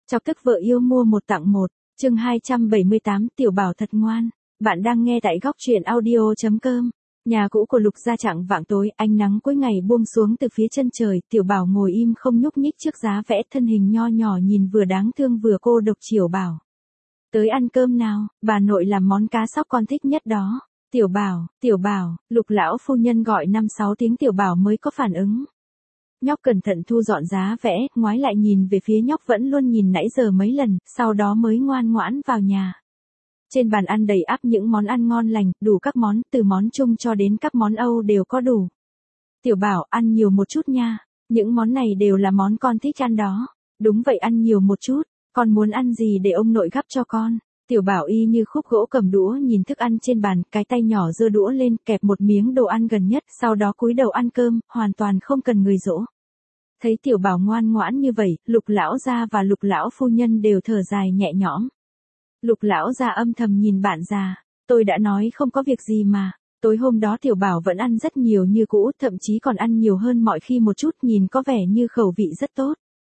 Chọc tức vợ yêu mua một tặng một, chương 278 Tiểu Bảo thật ngoan. Bạn đang nghe tại góc truyện audio.com. Nhà cũ của Lục gia chạng vạng tối, ánh nắng cuối ngày buông xuống từ phía chân trời, Tiểu Bảo ngồi im không nhúc nhích trước giá vẽ, thân hình nho nhỏ nhìn vừa đáng thương vừa cô độc. Chiều bảo: tới ăn cơm nào, bà nội làm món cá sóc con thích nhất đó. Tiểu Bảo, Lục lão phu nhân gọi 5-6 tiếng Tiểu Bảo mới có phản ứng. Nhóc cẩn thận thu dọn giá vẽ, ngoái lại nhìn về phía nhóc vẫn luôn nhìn nãy giờ mấy lần, sau đó mới ngoan ngoãn vào nhà. Trên bàn ăn đầy ắp những món ăn ngon lành, đủ các món, từ món Trung cho đến các món Âu đều có đủ. Tiểu Bảo, ăn nhiều một chút nha, những món này đều là món con thích ăn đó. Đúng vậy, ăn nhiều một chút, con muốn ăn gì để ông nội gắp cho con. Tiểu Bảo y như khúc gỗ cầm đũa nhìn thức ăn trên bàn, cái tay nhỏ giơ đũa lên, kẹp một miếng đồ ăn gần nhất, sau đó cúi đầu ăn cơm, hoàn toàn không cần người dỗ. Thấy Tiểu Bảo ngoan ngoãn như vậy, Lục lão gia và Lục lão phu nhân đều thở dài nhẹ nhõm. Lục lão gia âm thầm nhìn bạn già, tôi đã nói không có việc gì mà. Tối hôm đó Tiểu Bảo vẫn ăn rất nhiều như cũ, thậm chí còn ăn nhiều hơn mọi khi một chút, nhìn có vẻ như khẩu vị rất tốt.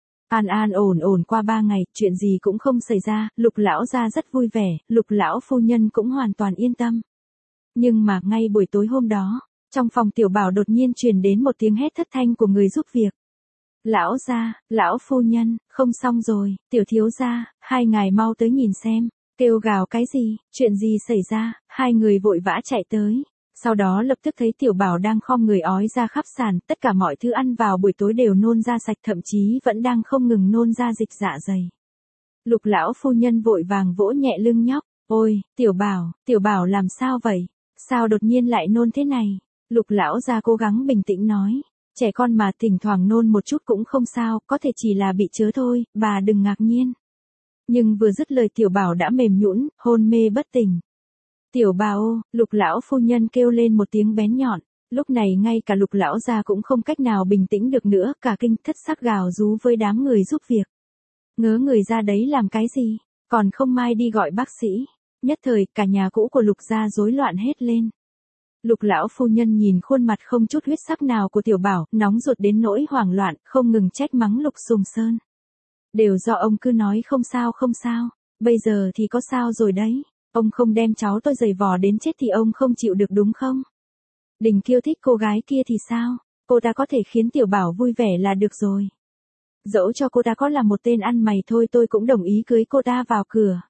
An ổn qua 3 ngày, chuyện gì cũng không xảy ra, Lục lão gia rất vui vẻ, Lục lão phu nhân cũng hoàn toàn yên tâm. Nhưng mà ngay buổi tối hôm đó, trong phòng Tiểu Bảo đột nhiên truyền đến một tiếng hét thất thanh của người giúp việc. Lão gia, lão phu nhân, không xong rồi, Tiểu thiếu gia, hai ngài mau tới nhìn xem. Kêu gào cái gì, chuyện gì xảy ra, hai người vội vã chạy tới. Sau đó lập tức thấy Tiểu Bảo đang khom người ói ra khắp sàn, tất cả mọi thứ ăn vào buổi tối đều nôn ra sạch, thậm chí vẫn đang không ngừng nôn ra dịch dạ dày. Lục lão phu nhân vội vàng vỗ nhẹ lưng nhóc, ôi, Tiểu Bảo làm sao vậy, sao đột nhiên lại nôn thế này. Lục lão gia cố gắng bình tĩnh nói, trẻ con mà thỉnh thoảng nôn một chút cũng không sao, có thể chỉ là bị chớ thôi, bà đừng ngạc nhiên. Nhưng vừa dứt lời Tiểu Bảo đã mềm nhũn, hôn mê bất tỉnh. Tiểu Bảo, Lục lão phu nhân kêu lên một tiếng bén nhọn. Lúc này ngay cả Lục lão gia cũng không cách nào bình tĩnh được nữa, cả kinh thất sắc gào rú với đám người giúp việc. Ngớ người ra đấy làm cái gì, còn không mai đi gọi bác sĩ. Nhất thời cả nhà cũ của Lục gia rối loạn hết lên. Lục lão phu nhân nhìn khuôn mặt không chút huyết sắc nào của Tiểu Bảo, nóng ruột đến nỗi hoảng loạn, không ngừng trách mắng Lục Sùng Sơn. Đều do ông cứ nói không sao, bây giờ thì có sao rồi đấy. Ông không đem cháu tôi giày vò đến chết thì ông không chịu được đúng không? Đình Kiêu thích cô gái kia thì sao? Cô ta có thể khiến Tiểu Bảo vui vẻ là được rồi. Dẫu cho cô ta có là một tên ăn mày thôi tôi cũng đồng ý cưới cô ta vào cửa.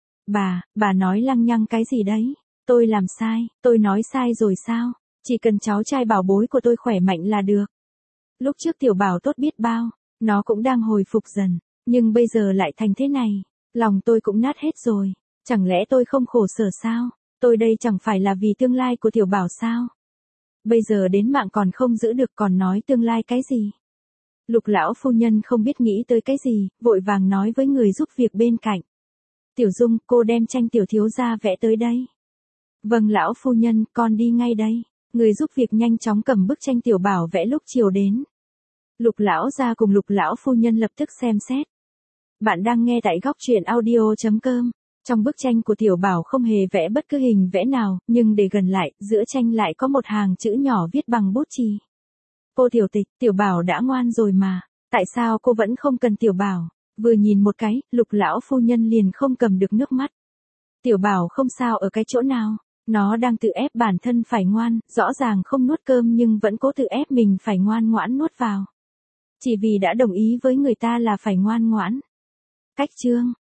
Bà nói lăng nhăng cái gì đấy? Tôi làm sai, tôi nói sai rồi sao? Chỉ cần cháu trai bảo bối của tôi khỏe mạnh là được. Lúc trước Tiểu Bảo tốt biết bao, nó cũng đang hồi phục dần, nhưng bây giờ lại thành thế này, lòng tôi cũng nát hết rồi. Chẳng lẽ tôi không khổ sở sao? Tôi đây chẳng phải là vì tương lai của Tiểu Bảo sao? Bây giờ đến mạng còn không giữ được còn nói tương lai cái gì? Lục lão phu nhân không biết nghĩ tới cái gì, vội vàng nói với người giúp việc bên cạnh. Tiểu Dung, cô đem tranh Tiểu thiếu gia vẽ tới đây. Vâng lão phu nhân, con đi ngay đây. Người giúp việc nhanh chóng cầm bức tranh Tiểu Bảo vẽ lúc chiều đến. Lục lão gia cùng Lục lão phu nhân lập tức xem xét. Bạn đang nghe tại góc truyện audio.com. Trong bức tranh của Tiểu Bảo không hề vẽ bất cứ hình vẽ nào, nhưng để gần lại, giữa tranh lại có một hàng chữ nhỏ viết bằng bút chì. Cô tiểu tịch, Tiểu Bảo đã ngoan rồi mà, tại sao cô vẫn không cần Tiểu Bảo? Vừa nhìn một cái, Lục lão phu nhân liền không cầm được nước mắt. Tiểu Bảo không sao ở cái chỗ nào, nó đang tự ép bản thân phải ngoan, rõ ràng không nuốt cơm nhưng vẫn cố tự ép mình phải ngoan ngoãn nuốt vào. Chỉ vì đã đồng ý với người ta là phải ngoan ngoãn. Cách chương